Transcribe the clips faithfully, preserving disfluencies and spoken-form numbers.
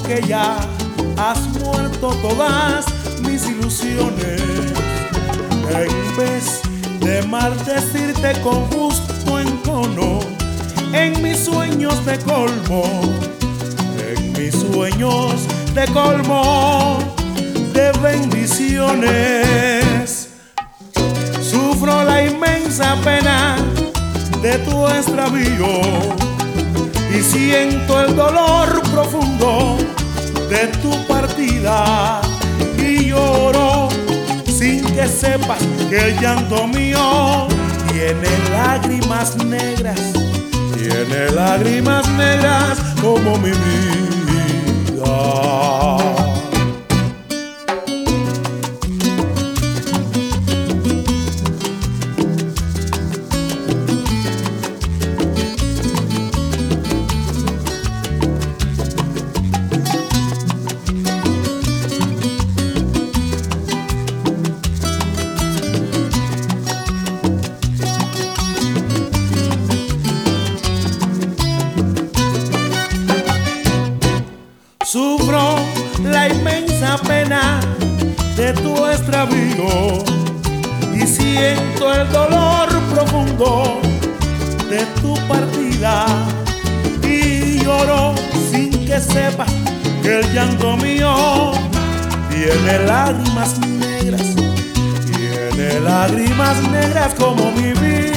que ya has muerto todas mis ilusiones. En vez de maldecirte con justo encono, en mis sueños te colmo, en mis sueños te colmo de bendiciones. Sufro la inmensa pena de tu extravío y siento el dolor profundo de tu partida, y lloro sin que sepas que el llanto mío tiene lágrimas negras, tiene lágrimas negras como mi vida. Sufro la inmensa pena de tu extravío y siento el dolor profundo de tu partida, y lloro sin que sepas que el llanto mío tiene lágrimas negras, tiene lágrimas negras como mi vida.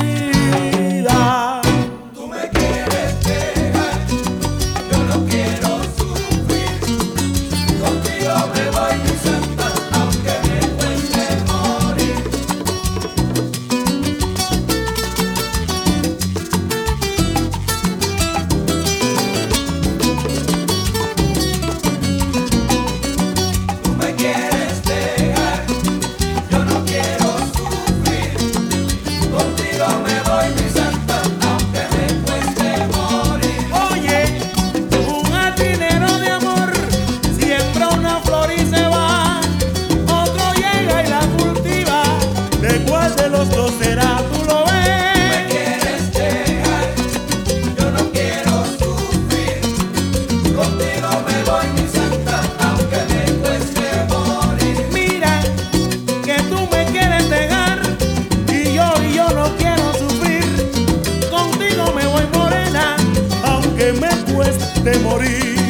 De morir.